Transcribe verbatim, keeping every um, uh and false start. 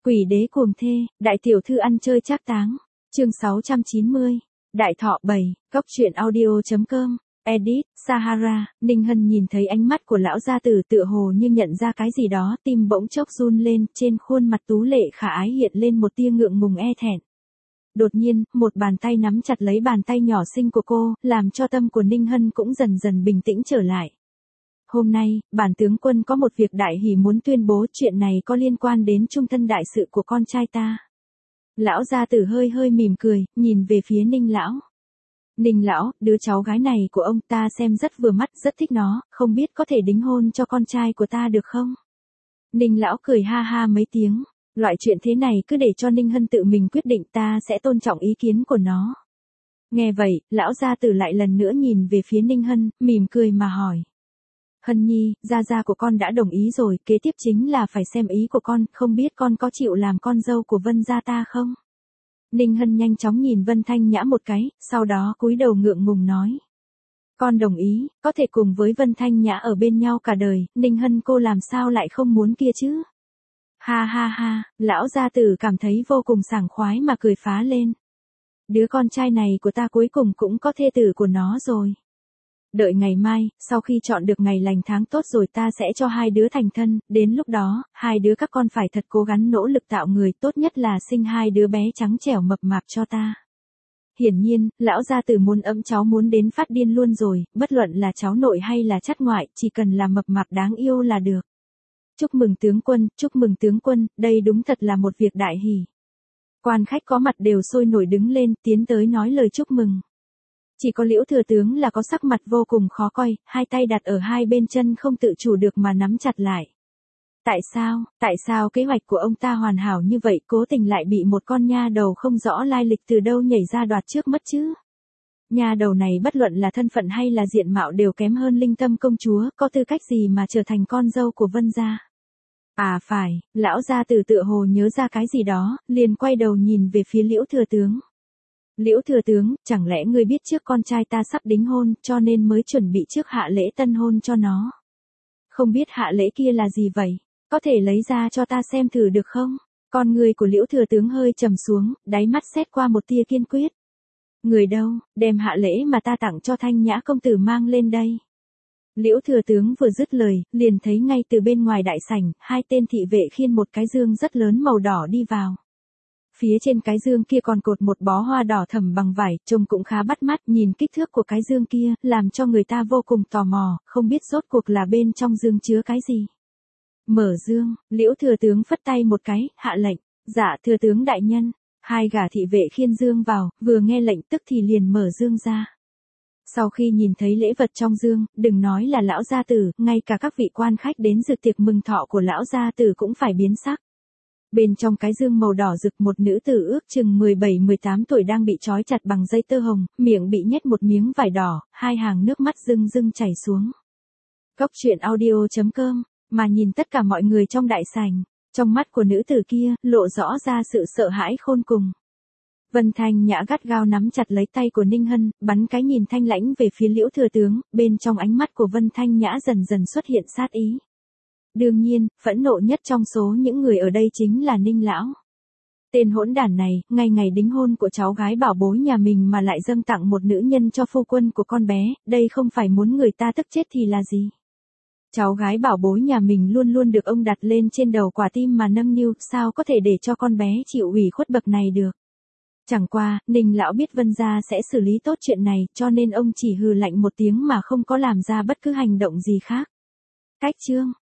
Quỷ đế cuồng thê, đại tiểu thư ăn chơi trác táng. Chương sáu trăm chín mươi. Đại thọ bảy, góc truyện audio.com. Edit, Sahara. Ninh Hân nhìn thấy ánh mắt của lão gia tử tựa hồ như nhận ra cái gì đó, tim bỗng chốc run lên, trên khuôn mặt tú lệ khả ái hiện lên một tia ngượng ngùng e thẹn. Đột nhiên, một bàn tay nắm chặt lấy bàn tay nhỏ xinh của cô, làm cho tâm của Ninh Hân cũng dần dần bình tĩnh trở lại. Hôm nay, bản tướng quân có một việc đại hỉ muốn tuyên bố, chuyện này có liên quan đến trung thân đại sự của con trai ta. Lão gia tử hơi hơi mỉm cười, nhìn về phía Ninh lão. Ninh lão, đứa cháu gái này của ông ta xem rất vừa mắt, rất thích nó, không biết có thể đính hôn cho con trai của ta được không? Ninh lão cười ha ha mấy tiếng, loại chuyện thế này cứ để cho Ninh Hân tự mình quyết định, ta sẽ tôn trọng ý kiến của nó. Nghe vậy, lão gia tử lại lần nữa nhìn về phía Ninh Hân, mỉm cười mà hỏi. Hân nhi, gia gia của con đã đồng ý rồi, kế tiếp chính là phải xem ý của con, không biết con có chịu làm con dâu của Vân gia ta không? Ninh Hân nhanh chóng nhìn Vân Thanh Nhã một cái, sau đó cúi đầu ngượng ngùng nói. Con đồng ý, có thể cùng với Vân Thanh Nhã ở bên nhau cả đời, Ninh Hân cô làm sao lại không muốn kia chứ? Ha ha ha, lão gia tử cảm thấy vô cùng sảng khoái mà cười phá lên. Đứa con trai này của ta cuối cùng cũng có thê tử của nó rồi. Đợi ngày mai, sau khi chọn được ngày lành tháng tốt rồi ta sẽ cho hai đứa thành thân, đến lúc đó, hai đứa các con phải thật cố gắng nỗ lực tạo người, tốt nhất là sinh hai đứa bé trắng trẻo mập mạp cho ta. Hiển nhiên, lão gia tử muốn ấm cháu muốn đến phát điên luôn rồi, bất luận là cháu nội hay là chắt ngoại, chỉ cần là mập mạp đáng yêu là được. Chúc mừng tướng quân, chúc mừng tướng quân, đây đúng thật là một việc đại hỷ. Quan khách có mặt đều sôi nổi đứng lên, tiến tới nói lời chúc mừng. Chỉ có Liễu thừa tướng là có sắc mặt vô cùng khó coi, hai tay đặt ở hai bên chân không tự chủ được mà nắm chặt lại. Tại sao, tại sao kế hoạch của ông ta hoàn hảo như vậy, cố tình lại bị một con nha đầu không rõ lai lịch từ đâu nhảy ra đoạt trước mất chứ? Nha đầu này bất luận là thân phận hay là diện mạo đều kém hơn Linh Tâm công chúa, có tư cách gì mà trở thành con dâu của Vân gia? À phải, lão gia tử tựa hồ nhớ ra cái gì đó, liền quay đầu nhìn về phía Liễu thừa tướng. Liễu thừa tướng, chẳng lẽ ngươi biết trước con trai ta sắp đính hôn, cho nên mới chuẩn bị trước hạ lễ tân hôn cho nó? Không biết hạ lễ kia là gì vậy? Có thể lấy ra cho ta xem thử được không? Con người của Liễu thừa tướng hơi trầm xuống, đáy mắt xét qua một tia kiên quyết. Người đâu, đem hạ lễ mà ta tặng cho Thanh Nhã công tử mang lên đây. Liễu thừa tướng vừa dứt lời, liền thấy ngay từ bên ngoài đại sảnh, hai tên thị vệ khiêng một cái dương rất lớn màu đỏ đi vào. Phía trên cái dương kia còn cột một bó hoa đỏ thẫm bằng vải, trông cũng khá bắt mắt, nhìn kích thước của cái dương kia, làm cho người ta vô cùng tò mò, không biết rốt cuộc là bên trong dương chứa cái gì. Mở dương, Liễu thừa tướng phất tay một cái, hạ lệnh, dạ thừa tướng đại nhân. Hai gã thị vệ khiêng dương vào, vừa nghe lệnh tức thì liền mở dương ra. Sau khi nhìn thấy lễ vật trong dương, đừng nói là lão gia tử, ngay cả các vị quan khách đến dự tiệc mừng thọ của lão gia tử cũng phải biến sắc. Bên trong cái dương màu đỏ rực một nữ tử ước chừng mười bảy mười tám tuổi đang bị trói chặt bằng dây tơ hồng, miệng bị nhét một miếng vải đỏ, hai hàng nước mắt rưng rưng chảy xuống. Góc truyện audio.com, mà nhìn tất cả mọi người trong đại sảnh, trong mắt của nữ tử kia, lộ rõ ra sự sợ hãi khôn cùng. Vân Thanh Nhã gắt gao nắm chặt lấy tay của Ninh Hân, bắn cái nhìn thanh lãnh về phía Liễu thừa tướng, bên trong ánh mắt của Vân Thanh Nhã dần dần xuất hiện sát ý. Đương nhiên, phẫn nộ nhất trong số những người ở đây chính là Ninh lão. Tên hỗn đản này, ngày ngày đính hôn của cháu gái bảo bối nhà mình mà lại dâng tặng một nữ nhân cho phu quân của con bé, đây không phải muốn người ta tức chết thì là gì? Cháu gái bảo bối nhà mình luôn luôn được ông đặt lên trên đầu quả tim mà nâng niu, sao có thể để cho con bé chịu ủy khuất bậc này được? Chẳng qua, Ninh lão biết Vân gia sẽ xử lý tốt chuyện này, cho nên ông chỉ hừ lạnh một tiếng mà không có làm ra bất cứ hành động gì khác. Cách chương